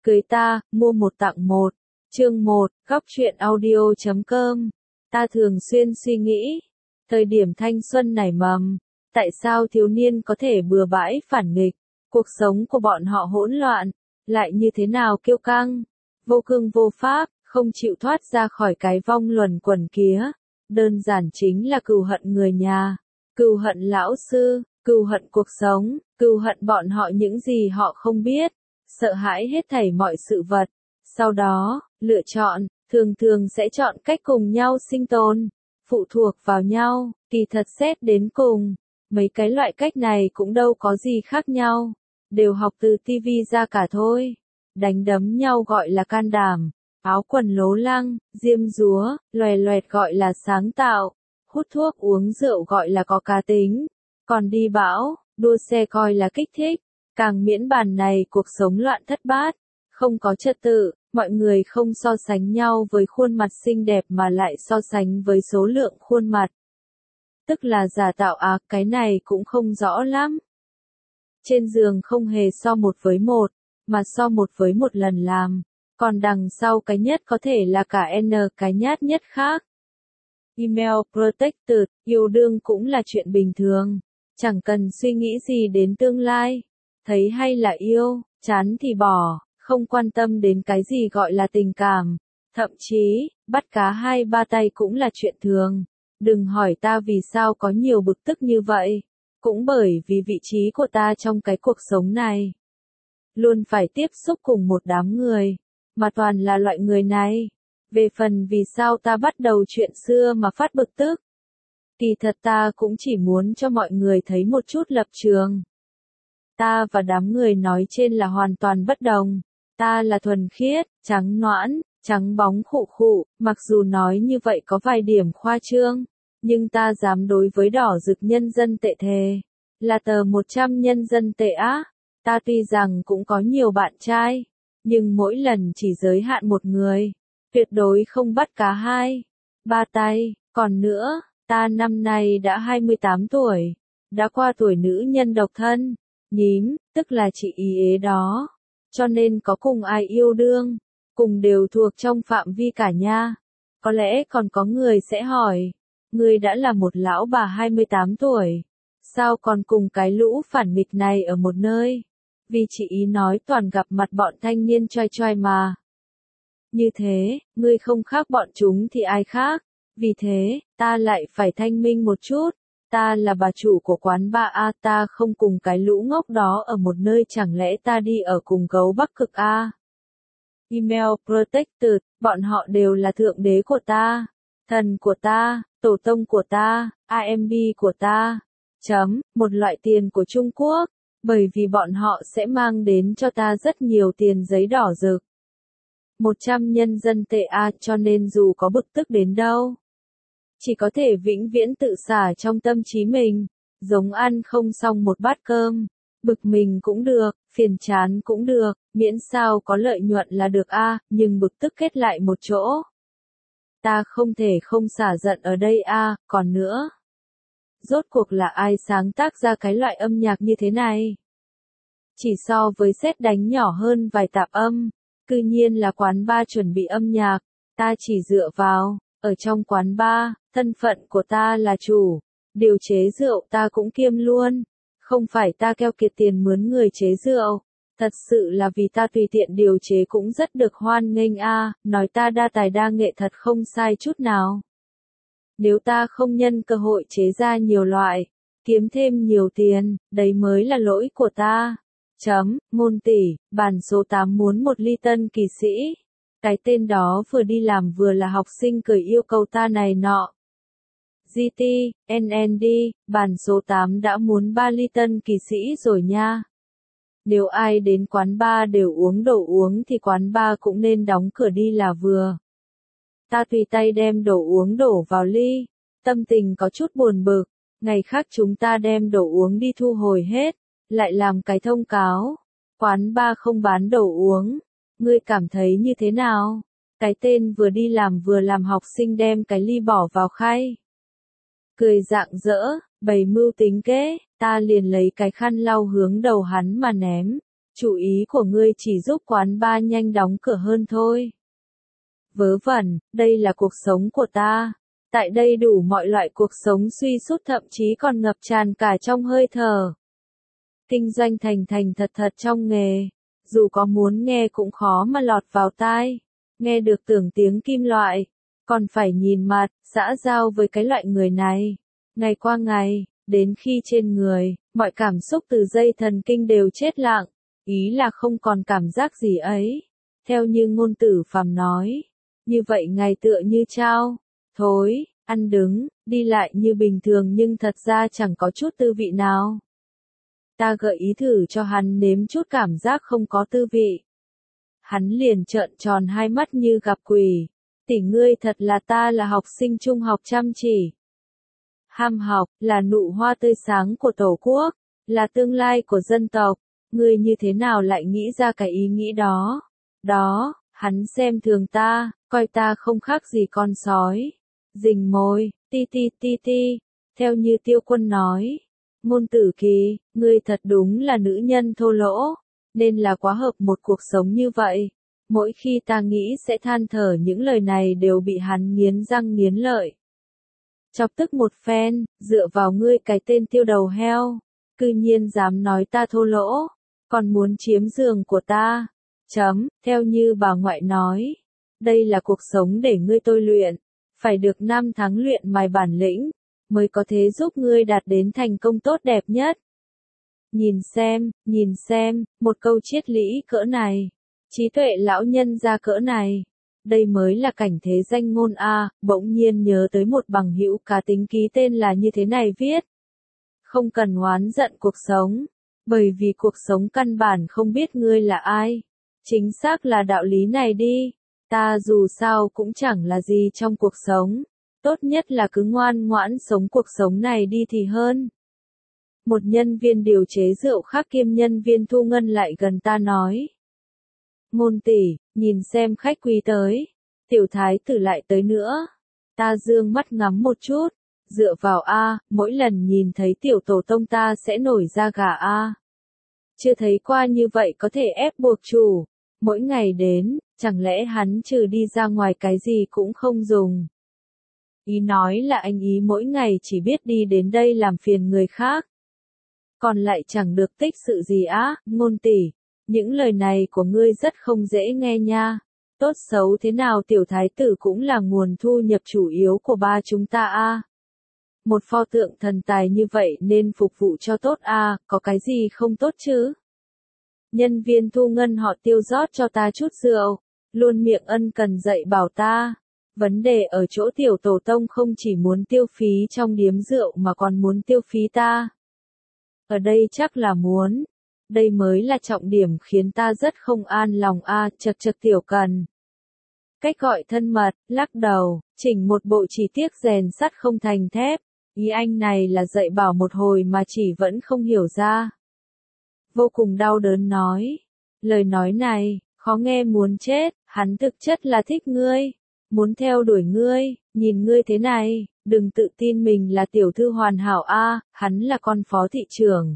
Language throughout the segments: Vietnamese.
Cưới ta, mua một tặng một. Chương 1, góc truyện audio.com. Ta thường xuyên suy nghĩ, thời điểm thanh xuân nảy mầm, tại sao thiếu niên có thể bừa bãi phản nghịch, cuộc sống của bọn họ hỗn loạn, lại như thế nào kiêu căng, vô cương vô pháp, không chịu thoát ra khỏi cái vong luẩn quẩn kia. Đơn giản chính là cừu hận người nhà, cừu hận lão sư, cừu hận cuộc sống, cừu hận bọn họ những gì họ không biết, sợ hãi hết thảy mọi sự vật. Sau đó, lựa chọn, thường thường sẽ chọn cách cùng nhau sinh tồn, phụ thuộc vào nhau, kỳ thật xét đến cùng. Mấy cái loại cách này cũng đâu có gì khác nhau, đều học từ tivi ra cả thôi. Đánh đấm nhau gọi là can đảm, áo quần lố lăng, diêm dúa, loè loẹt gọi là sáng tạo, hút thuốc uống rượu gọi là có cá tính, còn đi bão, đua xe coi là kích thích. Càng miễn bàn này cuộc sống loạn thất bát, không có trật tự, mọi người không so sánh nhau với khuôn mặt xinh đẹp mà lại so sánh với số lượng khuôn mặt. Tức là giả tạo à, cái này cũng không rõ lắm. Trên giường không hề so một với một, mà so một với một lần làm, còn đằng sau cái nhất có thể là cả N cái nhát nhất khác. Email protected, yêu đương cũng là chuyện bình thường, chẳng cần suy nghĩ gì đến tương lai. Thấy hay là yêu, chán thì bỏ, không quan tâm đến cái gì gọi là tình cảm. Thậm chí, bắt cá hai ba tay cũng là chuyện thường. Đừng hỏi ta vì sao có nhiều bực tức như vậy. Cũng bởi vì vị trí của ta trong cái cuộc sống này. Luôn phải tiếp xúc cùng một đám người, mà toàn là loại người này. Về phần vì sao ta bắt đầu chuyện xưa mà phát bực tức. Kỳ thật ta cũng chỉ muốn cho mọi người thấy một chút lập trường. Ta và đám người nói trên là hoàn toàn bất đồng. Ta là thuần khiết, trắng nõn, trắng bóng khụ khụ, mặc dù nói như vậy có vài điểm khoa trương, nhưng ta dám đối với đỏ rực nhân dân tệ thề, là tờ 100 nhân dân tệ á. Ta tuy rằng cũng có nhiều bạn trai, nhưng mỗi lần chỉ giới hạn một người, tuyệt đối không bắt cá hai, ba tay. Còn nữa, ta năm nay đã 28 tuổi, đã qua tuổi nữ nhân độc thân. Nhím, tức là chị ý ế đó. Cho nên có cùng ai yêu đương, cùng đều thuộc trong phạm vi cả nha. Có lẽ còn có người sẽ hỏi, người đã là một lão bà 28 tuổi, sao còn cùng cái lũ phản nghịch này ở một nơi? Vì chị ý nói toàn gặp mặt bọn thanh niên choi choi mà. Như thế, ngươi không khác bọn chúng thì ai khác? Vì thế, ta lại phải thanh minh một chút. Ta là bà chủ của quán bar A, ta không cùng cái lũ ngốc đó ở một nơi, chẳng lẽ ta đi ở cùng gấu Bắc Cực A? Email protected, bọn họ đều là thượng đế của ta, thần của ta, tổ tông của ta, AMB của ta. Một loại tiền của Trung Quốc, bởi vì bọn họ sẽ mang đến cho ta rất nhiều tiền giấy đỏ rực. 100 nhân dân tệ A, cho nên dù có bực tức đến đâu, chỉ có thể vĩnh viễn tự xả trong tâm trí mình, giống ăn không xong một bát cơm, bực mình cũng được, phiền chán cũng được, miễn sao có lợi nhuận là được a, nhưng bực tức kết lại một chỗ. Ta không thể không xả giận ở đây a, còn nữa. Rốt cuộc là ai sáng tác ra cái loại âm nhạc như thế này? Chỉ so với sét đánh nhỏ hơn vài tạp âm, cư nhiên là quán bar chuẩn bị âm nhạc, ta chỉ dựa vào. Ở trong quán bar, thân phận của ta là chủ, điều chế rượu ta cũng kiêm luôn. Không phải ta keo kiệt tiền mướn người chế rượu, thật sự là vì ta tùy tiện điều chế cũng rất được hoan nghênh a, nói ta đa tài đa nghệ thật không sai chút nào. Nếu ta không nhân cơ hội chế ra nhiều loại, kiếm thêm nhiều tiền, đấy mới là lỗi của ta. Ngôn tỷ, bản số 8 muốn một ly tân kỳ sĩ. Cái tên đó vừa đi làm vừa là học sinh cười yêu cầu ta này nọ. GT, NND, bản số 8 đã muốn 3 ly tân kỳ sĩ rồi nha. Nếu ai đến quán bar đều uống đồ uống thì quán bar cũng nên đóng cửa đi là vừa. Ta tùy tay đem đồ uống đổ vào ly, tâm tình có chút buồn bực, ngày khác chúng ta đem đồ uống đi thu hồi hết, lại làm cái thông cáo. Quán bar không bán đồ uống. Ngươi cảm thấy như thế nào? Cái tên vừa đi làm vừa làm học sinh đem cái ly bỏ vào khay. Cười rạng rỡ, bày mưu tính kế, ta liền lấy cái khăn lau hướng đầu hắn mà ném. Chủ ý của ngươi chỉ giúp quán bar nhanh đóng cửa hơn thôi. Vớ vẩn, đây là cuộc sống của ta. Tại đây đủ mọi loại cuộc sống suy sút, thậm chí còn ngập tràn cả trong hơi thở. Kinh doanh thành thành thật thật trong nghề, dù có muốn nghe cũng khó mà lọt vào tai. Nghe được tưởng tiếng kim loại, còn phải nhìn mặt, xã giao với cái loại người này. Ngày qua ngày, đến khi trên người, mọi cảm xúc từ dây thần kinh đều chết lặng, ý là không còn cảm giác gì ấy. Theo như ngôn tử phàm nói, như vậy ngày tựa như trao, thối, ăn đứng, đi lại như bình thường nhưng thật ra chẳng có chút tư vị nào. Ta gợi ý thử cho hắn nếm chút cảm giác không có tư vị. Hắn liền trợn tròn hai mắt như gặp quỷ. Tỷ ngươi thật là ta là học sinh trung học chăm chỉ. Ham học, là nụ hoa tươi sáng của Tổ quốc, là tương lai của dân tộc. Ngươi như thế nào lại nghĩ ra cái ý nghĩ đó? Đó, hắn xem thường ta, coi ta không khác gì con sói. Rình mồi, ti ti ti ti, theo như Tiêu Quân nói. Ngôn Tử Kỳ, ngươi thật đúng là nữ nhân thô lỗ, nên là quá hợp một cuộc sống như vậy. Mỗi khi ta nghĩ sẽ than thở những lời này đều bị hắn nghiến răng nghiến lợi. Chọc tức một phen, dựa vào ngươi cái tên tiêu đầu heo, cư nhiên dám nói ta thô lỗ, còn muốn chiếm giường của ta. Theo như bà ngoại nói, đây là cuộc sống để ngươi tôi luyện, phải được 5 tháng luyện mài bản lĩnh, mới có thể giúp ngươi đạt đến thành công tốt đẹp nhất. Nhìn xem, một câu triết lý cỡ này, trí tuệ lão nhân ra cỡ này, đây mới là cảnh thế danh ngôn a. Bỗng nhiên nhớ tới một bằng hữu cá tính ký tên là như thế này viết. Không cần oán giận cuộc sống, bởi vì cuộc sống căn bản không biết ngươi là ai. Chính xác là đạo lý này đi, ta dù sao cũng chẳng là gì trong cuộc sống, tốt nhất là cứ ngoan ngoãn sống cuộc sống này đi thì hơn. Một nhân viên điều chế rượu khác kiêm nhân viên thu ngân lại gần ta nói. Ngôn tỷ, nhìn xem khách quý tới, tiểu thái tử lại tới nữa. Ta dương mắt ngắm một chút, dựa vào a, mỗi lần nhìn thấy tiểu tổ tông ta sẽ nổi da gà a. Chưa thấy qua như vậy có thể ép buộc chủ, mỗi ngày đến, chẳng lẽ hắn trừ đi ra ngoài cái gì cũng không dùng. Ý nói là anh ý mỗi ngày chỉ biết đi đến đây làm phiền người khác. Còn lại chẳng được tích sự gì á, Ngôn tỷ, những lời này của ngươi rất không dễ nghe nha. Tốt xấu thế nào tiểu thái tử cũng là nguồn thu nhập chủ yếu của ba chúng ta a. Một pho tượng thần tài như vậy nên phục vụ cho tốt a, có cái gì không tốt chứ? Nhân viên thu ngân họ Tiêu rót cho ta chút rượu, luôn miệng ân cần dạy bảo ta. Vấn đề ở chỗ tiểu tổ tông không chỉ muốn tiêu phí trong điếm rượu mà còn muốn tiêu phí ta. Ở đây chắc là muốn. Đây mới là trọng điểm khiến ta rất không an lòng a. Chật chật tiểu cần. Cách gọi thân mật, lắc đầu, chỉnh một bộ chỉ tiếc rèn sắt không thành thép. Ý anh này là dạy bảo một hồi mà chỉ vẫn không hiểu ra. Vô cùng đau đớn nói. Lời nói này, khó nghe muốn chết, hắn thực chất là thích ngươi. Muốn theo đuổi ngươi, nhìn ngươi thế này, đừng tự tin mình là tiểu thư hoàn hảo a, hắn là con phó thị trưởng.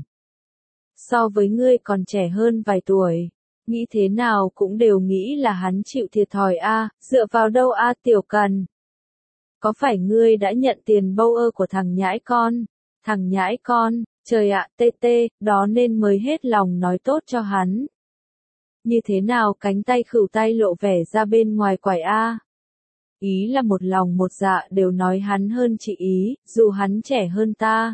So với ngươi còn trẻ hơn vài tuổi, nghĩ thế nào cũng đều nghĩ là hắn chịu thiệt thòi a, dựa vào đâu a tiểu cần. Có phải ngươi đã nhận tiền bâu ơ của thằng nhãi con? Thằng nhãi con, trời ạ, tê tê, đó nên mới hết lòng nói tốt cho hắn. Như thế nào cánh tay khửu tay lộ vẻ ra bên ngoài quải a? Ý là một lòng một dạ đều nói hắn hơn chị ý, dù hắn trẻ hơn ta.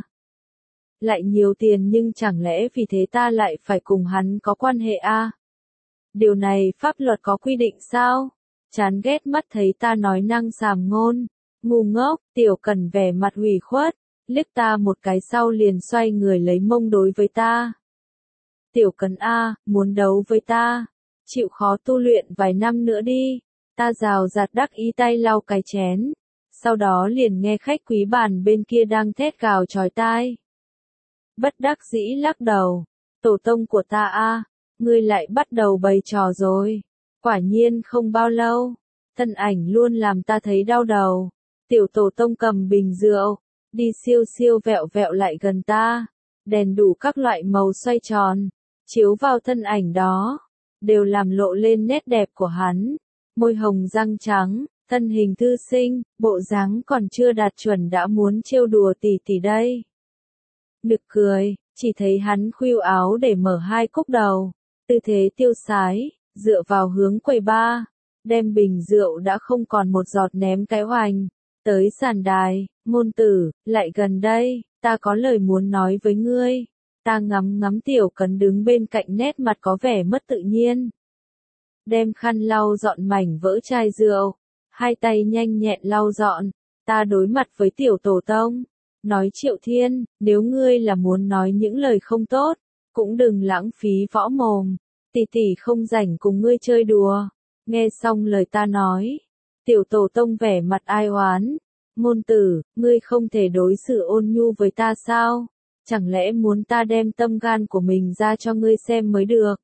Lại nhiều tiền nhưng chẳng lẽ vì thế ta lại phải cùng hắn có quan hệ a? Điều này pháp luật có quy định sao? Chán ghét mắt thấy ta nói năng sàm ngôn. Ngu ngốc, tiểu cần vẻ mặt ủy khuất, liếc ta một cái sau liền xoay người lấy mông đối với ta. Tiểu cần a, muốn đấu với ta, chịu khó tu luyện vài năm nữa đi. Ta rào rạt đắc ý tay lau cái chén, sau đó liền nghe khách quý bàn bên kia đang thét gào chói tai. Bất đắc dĩ lắc đầu, tổ tông của ta a, ngươi lại bắt đầu bày trò rồi. Quả nhiên không bao lâu, thân ảnh luôn làm ta thấy đau đầu. Tiểu tổ tông cầm bình rượu, đi siêu siêu vẹo vẹo lại gần ta, đèn đủ các loại màu xoay tròn, chiếu vào thân ảnh đó, đều làm lộ lên nét đẹp của hắn. Môi hồng răng trắng, thân hình thư sinh, bộ dáng còn chưa đạt chuẩn đã muốn trêu đùa tỷ tỷ đây. Nực cười, chỉ thấy hắn khuỷu áo để mở hai cúc đầu, tư thế tiêu sái, dựa vào hướng quầy bar, đem bình rượu đã không còn một giọt ném cái hoành, tới sàn đài, ngôn tử, lại gần đây, ta có lời muốn nói với ngươi. Ta ngắm ngắm Tiểu Cấn đứng bên cạnh nét mặt có vẻ mất tự nhiên. Đem khăn lau dọn mảnh vỡ chai rượu, hai tay nhanh nhẹn lau dọn, ta đối mặt với Tiểu Tổ Tông. Nói Triệu Thiên, nếu ngươi là muốn nói những lời không tốt, cũng đừng lãng phí võ mồm, tỷ tỷ không rảnh cùng ngươi chơi đùa. Nghe xong lời ta nói, Tiểu Tổ Tông vẻ mặt ai oán. Ngôn tử, ngươi không thể đối xử ôn nhu với ta sao? Chẳng lẽ muốn ta đem tâm gan của mình ra cho ngươi xem mới được?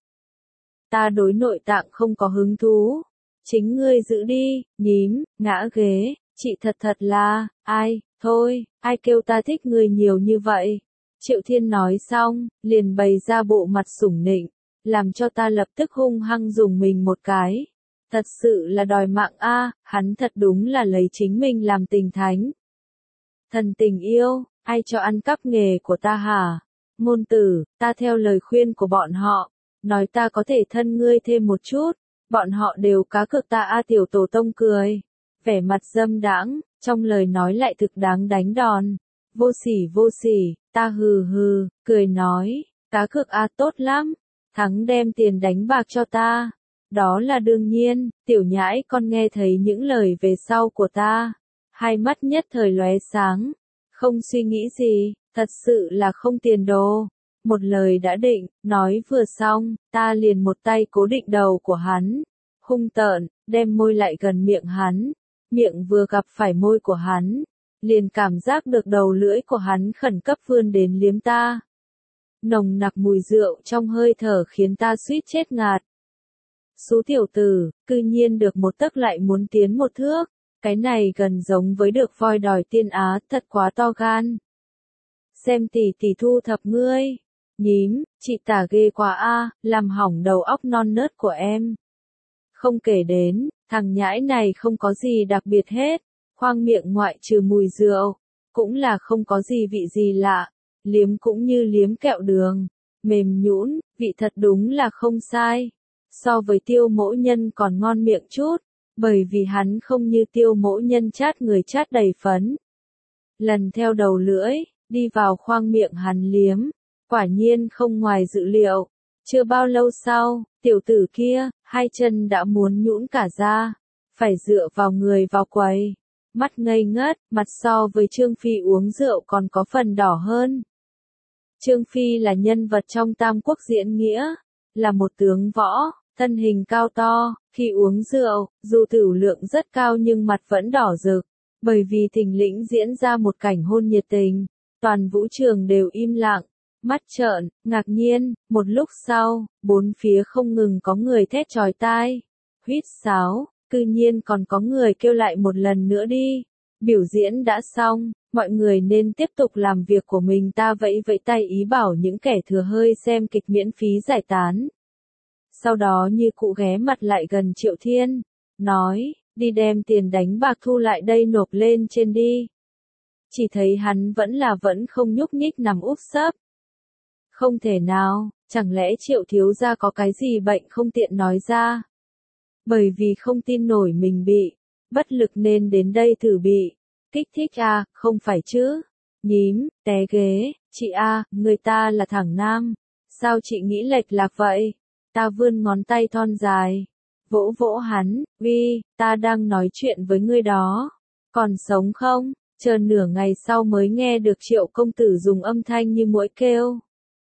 Ta đối nội tạng không có hứng thú. Chính ngươi giữ đi, nhím, ngã ghế, chị thật là, ai, thôi, ai kêu ta thích ngươi nhiều như vậy? Triệu Thiên nói xong, liền bày ra bộ mặt sủng nịnh, làm cho ta lập tức hung hăng dùng mình một cái. Thật sự là đòi mạng a, hắn thật đúng là lấy chính mình làm tình thánh. Thần tình yêu, ai cho ăn cắp nghề của ta hả? Ngôn tử, ta theo lời khuyên của bọn họ, nói ta có thể thân ngươi thêm một chút, bọn họ đều cá cược ta a. Tiểu Tổ Tông cười, vẻ mặt dâm đãng, trong lời nói lại thực đáng đánh đòn. Vô sỉ, ta hừ hừ, cười nói, cá cược a tốt lắm, thắng đem tiền đánh bạc cho ta. Đó là đương nhiên, tiểu nhãi con nghe thấy những lời về sau của ta, hai mắt nhất thời lóe sáng, không suy nghĩ gì, thật sự là không tiền đồ. Một lời đã định, nói vừa xong, ta liền một tay cố định đầu của hắn, hung tợn, đem môi lại gần miệng hắn, miệng vừa gặp phải môi của hắn, liền cảm giác được đầu lưỡi của hắn khẩn cấp vươn đến liếm ta. Nồng nặc mùi rượu trong hơi thở khiến ta suýt chết ngạt. Số tiểu tử, cư nhiên được một tấc lại muốn tiến một thước, cái này gần giống với được voi đòi tiên á, thật quá to gan. Xem tỷ tỷ thu thập ngươi, nhím, chị tả ghê quá a, làm hỏng đầu óc non nớt của em. Không kể đến, thằng nhãi này không có gì đặc biệt hết, khoang miệng ngoại trừ mùi rượu, cũng là không có gì vị gì lạ, liếm cũng như liếm kẹo đường, mềm nhũn, vị thật đúng là không sai. So với Tiêu Mỗ Nhân còn ngon miệng chút, bởi vì hắn không như Tiêu Mỗ Nhân chát người chát đầy phấn. Lần theo đầu lưỡi, đi vào khoang miệng hắn liếm, quả nhiên không ngoài dự liệu. Chưa bao lâu sau, tiểu tử kia, hai chân đã muốn nhũn cả ra, phải dựa vào người vào quầy. Mắt ngây ngất, mặt so với Trương Phi uống rượu còn có phần đỏ hơn. Trương Phi là nhân vật trong Tam Quốc diễn nghĩa, là một tướng võ, thân hình cao to, khi uống rượu, dù tửu lượng rất cao nhưng mặt vẫn đỏ rực, bởi vì thình lình diễn ra một cảnh hôn nhiệt tình, toàn vũ trường đều im lặng, mắt trợn, ngạc nhiên, một lúc sau, bốn phía không ngừng có người thét chói tai, huýt sáo, cư nhiên còn có người kêu lại một lần nữa đi, biểu diễn đã xong, mọi người nên tiếp tục làm việc của mình. Ta vẫy vẫy tay ý bảo những kẻ thừa hơi xem kịch miễn phí giải tán. Sau đó như cụ ghé mặt lại gần Triệu Thiên, nói, đi đem tiền đánh bạc thu lại đây nộp lên trên đi. Chỉ thấy hắn vẫn không nhúc nhích nằm úp sấp. Không thể nào, chẳng lẽ Triệu thiếu gia có cái gì bệnh không tiện nói ra. Bởi vì không tin nổi mình bị, bất lực nên đến đây thử bị, kích thích à, không phải chứ. Nhím, té ghế, chị a, người ta là thằng nam, sao chị nghĩ lệch lạc vậy? Ta vươn ngón tay thon dài, vỗ vỗ hắn, uy, ta đang nói chuyện với ngươi đó, còn sống không? Chờ nửa ngày sau mới nghe được Triệu công tử dùng âm thanh như muỗi kêu.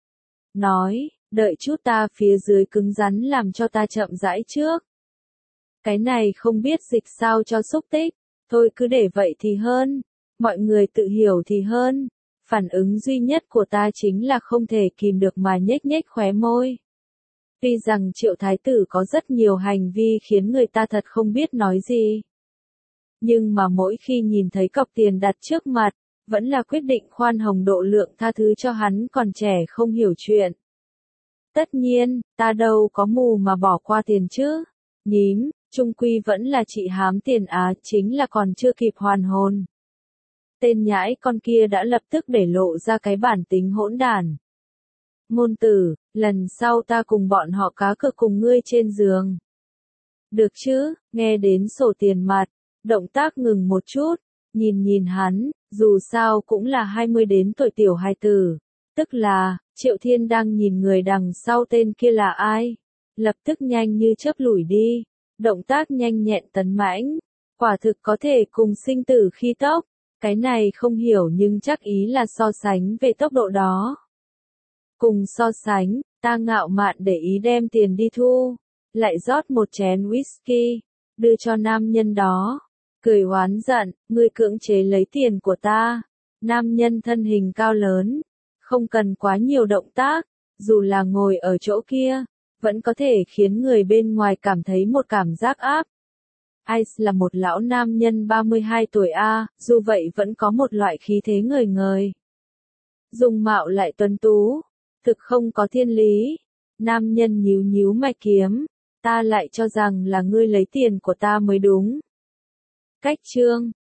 Nói, đợi chút ta phía dưới cứng rắn làm cho ta chậm rãi trước. Cái này không biết dịch sao cho xúc tích, thôi cứ để vậy thì hơn, mọi người tự hiểu thì hơn. Phản ứng duy nhất của ta chính là không thể kìm được mà nhếch nhếch khóe môi. Tuy rằng Triệu thái tử có rất nhiều hành vi khiến người ta thật không biết nói gì. Nhưng mà mỗi khi nhìn thấy cọc tiền đặt trước mặt, vẫn là quyết định khoan hồng độ lượng tha thứ cho hắn còn trẻ không hiểu chuyện. Tất nhiên, ta đâu có mù mà bỏ qua tiền chứ. Nhím, chung quy vẫn là chị hám tiền á, chính là còn chưa kịp hoàn hồn. Tên nhãi con kia đã lập tức để lộ ra cái bản tính hỗn đản. Ngôn tử, lần sau ta cùng bọn họ cá cược cùng ngươi trên giường. Được chứ, nghe đến sổ tiền mặt, động tác ngừng một chút, nhìn hắn, dù sao cũng là 20 đến tuổi tiểu hài tử. Tức là, Triệu Thiên đang nhìn người đằng sau tên kia là ai. Lập tức nhanh như chớp lủi đi, động tác nhanh nhẹn tấn mãnh, quả thực có thể cùng sinh tử khi tốc. Cái này không hiểu nhưng chắc ý là so sánh về tốc độ đó. Cùng so sánh, ta ngạo mạn để ý đem tiền đi thu, lại rót một chén whisky, đưa cho nam nhân đó. Cười oán giận, ngươi cưỡng chế lấy tiền của ta. Nam nhân thân hình cao lớn, không cần quá nhiều động tác, dù là ngồi ở chỗ kia, vẫn có thể khiến người bên ngoài cảm thấy một cảm giác áp. Ice là một lão nam nhân 32 tuổi dù vậy vẫn có một loại khí thế ngời ngời. Dung mạo lại tuấn tú, thực không có thiên lý. Nam nhân nhíu nhíu mày kiếm, ta lại cho rằng là ngươi lấy tiền của ta mới đúng. Cách chương